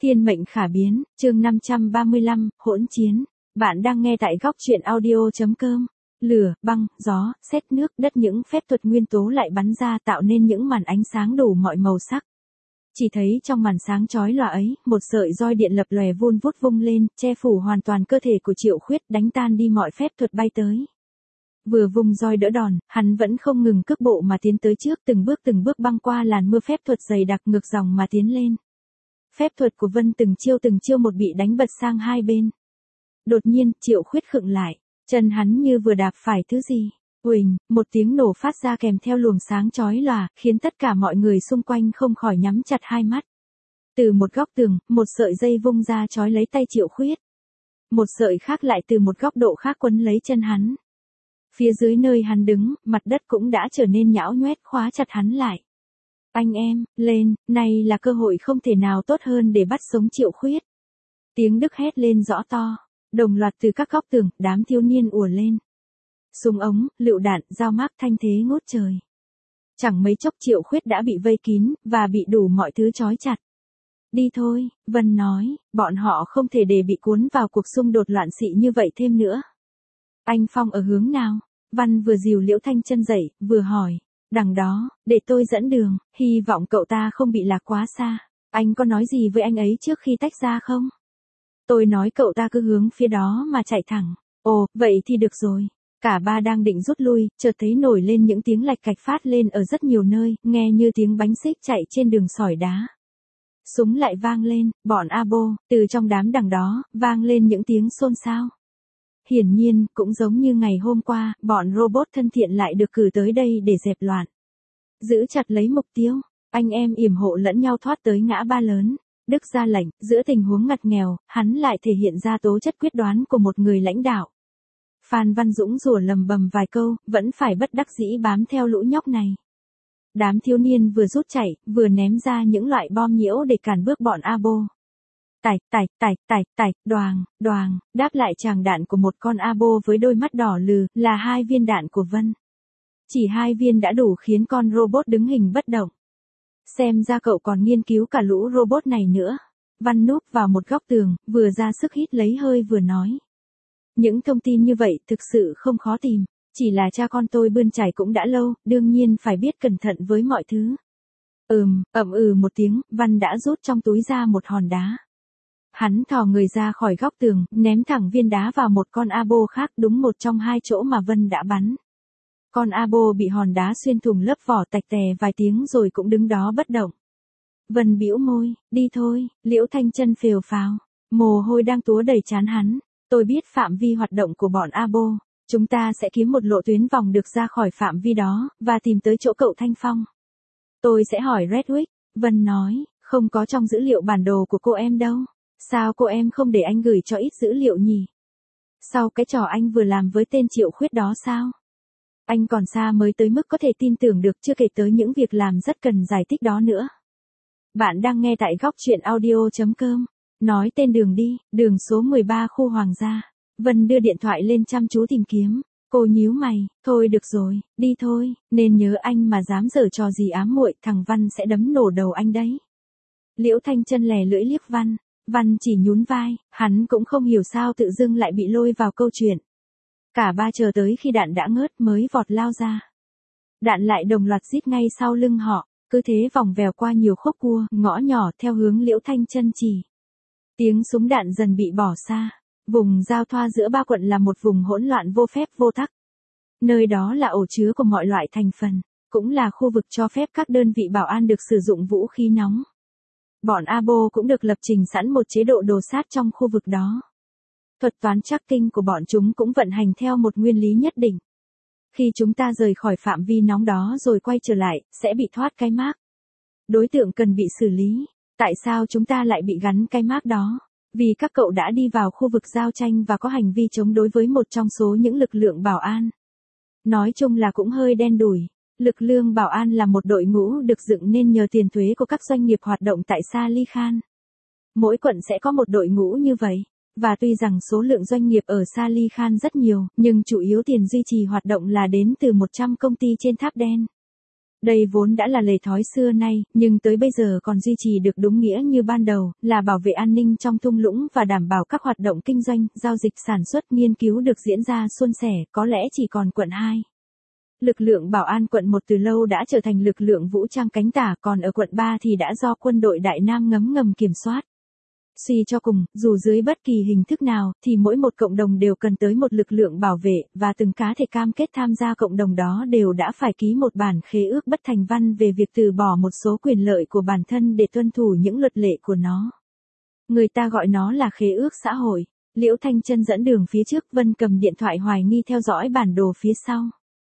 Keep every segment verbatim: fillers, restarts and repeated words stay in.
Thiên mệnh khả biến, chương năm trăm ba mươi lăm, hỗn chiến. Bạn đang nghe tại góc truyện audio.com. Lửa, băng, gió, sét nước, đất, những phép thuật nguyên tố lại bắn ra tạo nên những màn ánh sáng đủ mọi màu sắc. Chỉ thấy trong màn sáng chói lòa ấy, một sợi roi điện lập lòe vun vút vung lên, che phủ hoàn toàn cơ thể của Triệu Khuyết, đánh tan đi mọi phép thuật bay tới. Vừa vùng roi đỡ đòn, hắn vẫn không ngừng cước bộ mà tiến tới trước, từng bước từng bước băng qua làn mưa phép thuật dày đặc ngược dòng mà tiến lên. Phép thuật của Vân từng chiêu từng chiêu một bị đánh bật sang hai bên. Đột nhiên, Triệu Khuyết khựng lại, chân hắn như vừa đạp phải thứ gì. Uỳnh, một tiếng nổ phát ra kèm theo luồng sáng chói lòa, khiến tất cả mọi người xung quanh không khỏi nhắm chặt hai mắt. Từ một góc tường, một sợi dây vung ra trói lấy tay Triệu Khuyết. Một sợi khác lại từ một góc độ khác quấn lấy chân hắn. Phía dưới nơi hắn đứng, mặt đất cũng đã trở nên nhão nhoét khóa chặt hắn lại. Anh em, lên, này là cơ hội không thể nào tốt hơn để bắt sống Triệu Khuyết. Tiếng Đức hét lên rõ to, đồng loạt từ các góc tường, đám thiếu niên ùa lên. Súng ống, lựu đạn, dao mác thanh thế ngút trời. Chẳng mấy chốc Triệu Khuyết đã bị vây kín, và bị đủ mọi thứ trói chặt. Đi thôi, Vân nói, bọn họ không thể để bị cuốn vào cuộc xung đột loạn xị như vậy thêm nữa. Anh Phong ở hướng nào? Văn vừa dìu Liễu Thanh Chân dậy, vừa hỏi. Đằng đó, để tôi dẫn đường, hy vọng cậu ta không bị lạc quá xa. Anh có nói gì với anh ấy trước khi tách ra không? Tôi nói cậu ta cứ hướng phía đó mà chạy thẳng. Ồ, vậy thì được rồi. Cả ba đang định rút lui, chợt thấy nổi lên những tiếng lạch cạch phát lên ở rất nhiều nơi, nghe như tiếng bánh xích chạy trên đường sỏi đá. Súng lại vang lên, bọn Abo, từ trong đám đằng đó, vang lên những tiếng xôn xao. Hiển nhiên, cũng giống như ngày hôm qua, bọn robot thân thiện lại được cử tới đây để dẹp loạn. Giữ chặt lấy mục tiêu, anh em yểm hộ lẫn nhau thoát tới ngã ba lớn. Đức ra lệnh, giữa tình huống ngặt nghèo, hắn lại thể hiện ra tố chất quyết đoán của một người lãnh đạo. Phan Văn Dũng rủa lầm bầm vài câu, vẫn phải bất đắc dĩ bám theo lũ nhóc này. Đám thiếu niên vừa rút chạy, vừa ném ra những loại bom nhiễu để cản bước bọn Abo. Tạch, tạch, tạch, tạch, tạch, đoàng, đoàng, đáp lại tràng đạn của một con Abo với đôi mắt đỏ lừ, là hai viên đạn của Vân. Chỉ hai viên đã đủ khiến con robot đứng hình bất động. Xem ra cậu còn nghiên cứu cả lũ robot này nữa. Văn núp vào một góc tường, vừa ra sức hít lấy hơi vừa nói. Những thông tin như vậy thực sự không khó tìm. Chỉ là cha con tôi bươn chải cũng đã lâu, đương nhiên phải biết cẩn thận với mọi thứ. Ừm, ậm ừ một tiếng, Văn đã rút trong túi ra một hòn đá. Hắn thò người ra khỏi góc tường, ném thẳng viên đá vào một con Abo khác, đúng một trong hai chỗ mà Vân đã bắn. Con Abo bị hòn đá xuyên thủng lớp vỏ, tạch tè vài tiếng rồi cũng đứng đó bất động. Vân bĩu môi, đi thôi. Liễu Thanh Chân phều phào, mồ hôi đang túa đầy trán hắn. Tôi biết phạm vi hoạt động của bọn Abo, chúng ta sẽ kiếm một lộ tuyến vòng được ra khỏi phạm vi đó, và tìm tới chỗ cậu Thanh Phong. Tôi sẽ hỏi Redwick, Vân nói, không có trong dữ liệu bản đồ của cô em đâu. Sao cô em không để anh gửi cho ít dữ liệu nhỉ? Sau cái trò anh vừa làm với tên Triệu Khuyết đó sao? Anh còn xa mới tới mức có thể tin tưởng được, chưa kể tới những việc làm rất cần giải thích đó nữa. Bạn đang nghe tại góc truyện audio.com. Nói tên đường đi, đường số mười ba khu Hoàng gia. Vân đưa điện thoại lên chăm chú tìm kiếm. Cô nhíu mày, thôi được rồi, đi thôi, nên nhớ anh mà dám giở trò gì ám muội, thằng Văn sẽ đấm nổ đầu anh đấy. Liễu Thanh Chân lè lưỡi liếc Văn. Văn chỉ nhún vai, hắn cũng không hiểu sao tự dưng lại bị lôi vào câu chuyện. Cả ba chờ tới khi đạn đã ngớt mới vọt lao ra. Đạn lại đồng loạt rít ngay sau lưng họ, cứ thế vòng vèo qua nhiều khúc cua, ngõ nhỏ theo hướng Liễu Thanh Chân chỉ. Tiếng súng đạn dần bị bỏ xa. Vùng giao thoa giữa ba quận là một vùng hỗn loạn vô phép vô tắc. Nơi đó là ổ chứa của mọi loại thành phần, cũng là khu vực cho phép các đơn vị bảo an được sử dụng vũ khí nóng. Bọn Abo cũng được lập trình sẵn một chế độ đồ sát trong khu vực đó. Thuật toán tracking của bọn chúng cũng vận hành theo một nguyên lý nhất định. Khi chúng ta rời khỏi phạm vi nóng đó rồi quay trở lại, sẽ bị thoát cái mác. Đối tượng cần bị xử lý. Tại sao chúng ta lại bị gắn cái mác đó? Vì các cậu đã đi vào khu vực giao tranh và có hành vi chống đối với một trong số những lực lượng bảo an. Nói chung là cũng hơi đen đủi. Lực lượng bảo an là một đội ngũ được dựng nên nhờ tiền thuế của các doanh nghiệp hoạt động tại Salih Khan. Mỗi quận sẽ có một đội ngũ như vậy. Và tuy rằng số lượng doanh nghiệp ở Salih Khan rất nhiều, nhưng chủ yếu tiền duy trì hoạt động là đến từ một trăm công ty trên tháp đen. Đây vốn đã là lề thói xưa nay, nhưng tới bây giờ còn duy trì được đúng nghĩa như ban đầu, là bảo vệ an ninh trong thung lũng và đảm bảo các hoạt động kinh doanh, giao dịch sản xuất, nghiên cứu được diễn ra suôn sẻ, có lẽ chỉ còn quận hai. Lực lượng bảo an quận một từ lâu đã trở thành lực lượng vũ trang cánh tả, còn ở quận ba thì đã do quân đội Đại Nam ngấm ngầm kiểm soát. Suy cho cùng, dù dưới bất kỳ hình thức nào, thì mỗi một cộng đồng đều cần tới một lực lượng bảo vệ, và từng cá thể cam kết tham gia cộng đồng đó đều đã phải ký một bản khế ước bất thành văn về việc từ bỏ một số quyền lợi của bản thân để tuân thủ những luật lệ của nó. Người ta gọi nó là khế ước xã hội. Liễu Thanh Trân dẫn đường phía trước, Vân cầm điện thoại hoài nghi theo dõi bản đồ phía sau.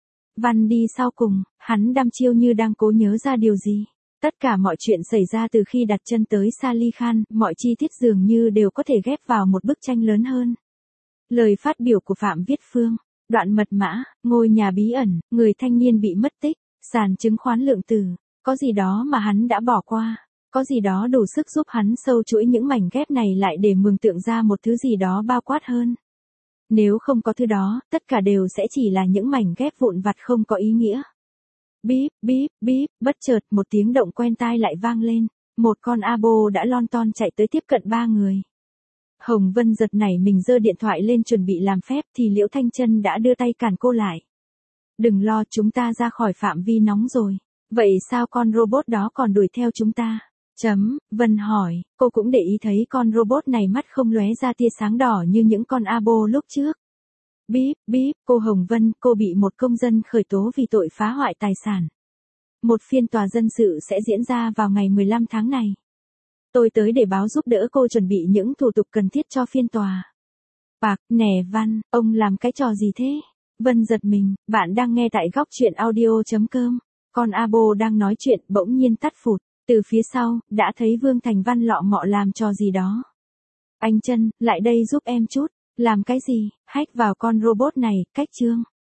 Văn đi sau cùng, hắn đăm chiêu như đang cố nhớ ra điều gì. Tất cả mọi chuyện xảy ra từ khi đặt chân tới Sali Khan, mọi chi tiết dường như đều có thể ghép vào một bức tranh lớn hơn. Lời phát biểu của Phạm Viết Phương, đoạn mật mã, ngôi nhà bí ẩn, người thanh niên bị mất tích, sàn chứng khoán lượng tử, có gì đó mà hắn đã bỏ qua, có gì đó đủ sức giúp hắn sâu chuỗi những mảnh ghép này lại để mường tượng ra một thứ gì đó bao quát hơn. Nếu không có thứ đó, tất cả đều sẽ chỉ là những mảnh ghép vụn vặt không có ý nghĩa. Bíp, bíp, bíp, bất chợt một tiếng động quen tai lại vang lên, một con abo đã lon ton chạy tới tiếp cận ba người. Hồng Vân giật nảy mình giơ điện thoại lên chuẩn bị làm phép thì Liễu Thanh Trân đã đưa tay cản cô lại. Đừng lo, chúng ta ra khỏi phạm vi nóng rồi. Vậy sao con robot đó còn đuổi theo chúng ta? Chấm, Vân hỏi, cô cũng để ý thấy con robot này mắt không lóe ra tia sáng đỏ như những con abo lúc trước. Bíp, bíp, cô Hồng Vân, cô bị một công dân khởi tố vì tội phá hoại tài sản. Một phiên tòa dân sự sẽ diễn ra vào ngày mười lăm tháng này. Tôi tới để báo giúp đỡ cô chuẩn bị những thủ tục cần thiết cho phiên tòa. Bạc, nè Văn, ông làm cái trò gì thế? Vân giật mình, bạn đang nghe tại góc truyện audio chấm com. Con abo đang nói chuyện bỗng nhiên tắt phụt, từ phía sau, đã thấy Vương Thành Văn lọ mọ làm trò gì đó. Anh Trân, lại đây giúp em chút. Làm cái gì? Hack vào con robot này, cách chương.